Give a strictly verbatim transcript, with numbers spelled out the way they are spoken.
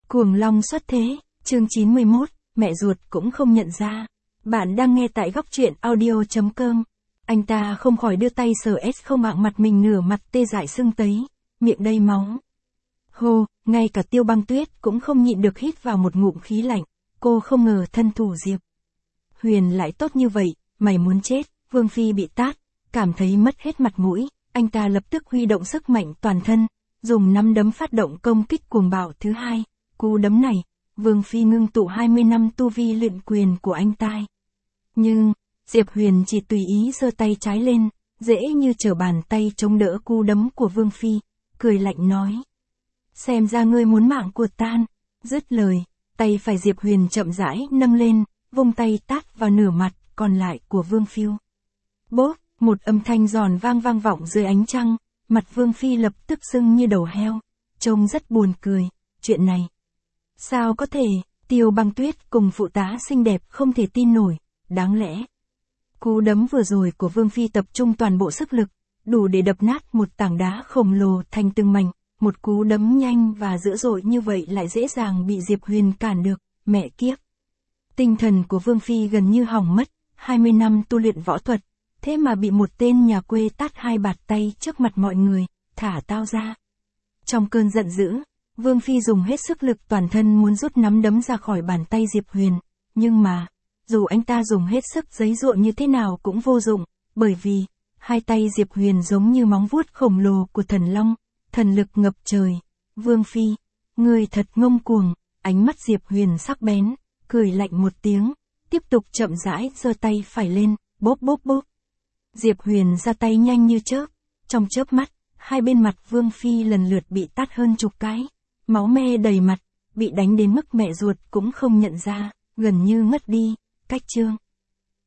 Cuồng long xuất thế, chương chín mươi mốt, mẹ ruột cũng không nhận ra. Bạn đang nghe tại góc truyện audio chấm com. Anh ta không khỏi đưa tay sờ S không mạng mặt mình, nửa mặt tê dại sưng tấy, miệng đầy máu. Hô, ngay cả Tiêu Băng Tuyết cũng không nhịn được hít vào một ngụm khí lạnh. Cô không ngờ thân thủ Diệp Huyền lại tốt như vậy, mày muốn chết. Vương Phi bị tát, cảm thấy mất hết mặt mũi, anh ta lập tức huy động sức mạnh toàn thân, dùng nắm đấm phát động công kích cuồng bạo thứ hai. Cú đấm này, Vương Phi ngưng tụ hai mươi năm tu vi luyện quyền của anh ta. Nhưng, Diệp Huyền chỉ tùy ý giơ tay trái lên, dễ như trở bàn tay chống đỡ cú đấm của Vương Phi, cười lạnh nói. Xem ra ngươi muốn mạng của tan. Dứt lời, tay phải Diệp Huyền chậm rãi nâng lên, vung tay tát vào nửa mặt còn lại của Vương Phi. Bốp, một âm thanh giòn vang vang vọng dưới ánh trăng, mặt Vương Phi lập tức sưng như đầu heo, trông rất buồn cười. Chuyện này, sao có thể? Tiêu Băng Tuyết cùng phụ tá xinh đẹp không thể tin nổi, đáng lẽ. Cú đấm vừa rồi của Vương Phi tập trung toàn bộ sức lực, đủ để đập nát một tảng đá khổng lồ thành từng mảnh. Một cú đấm nhanh và dữ dội như vậy lại dễ dàng bị Diệp Huyền cản được, mẹ kiếp. Tinh thần của Vương Phi gần như hỏng mất, hai mươi năm tu luyện võ thuật, thế mà bị một tên nhà quê tát hai bạt tay trước mặt mọi người, thả tao ra. Trong cơn giận dữ, Vương Phi dùng hết sức lực toàn thân muốn rút nắm đấm ra khỏi bàn tay Diệp Huyền, nhưng mà, dù anh ta dùng hết sức giấy giụa như thế nào cũng vô dụng, bởi vì, hai tay Diệp Huyền giống như móng vuốt khổng lồ của thần long, thần lực ngập trời. Vương Phi, người thật ngông cuồng. Ánh mắt Diệp Huyền sắc bén, cười lạnh một tiếng, tiếp tục chậm rãi giơ tay phải lên, bốp bốp bốp. Diệp Huyền ra tay nhanh như chớp, trong chớp mắt, hai bên mặt Vương Phi lần lượt bị tát hơn chục cái, máu me đầy mặt, bị đánh đến mức mẹ ruột cũng không nhận ra, gần như ngất đi. Cách chương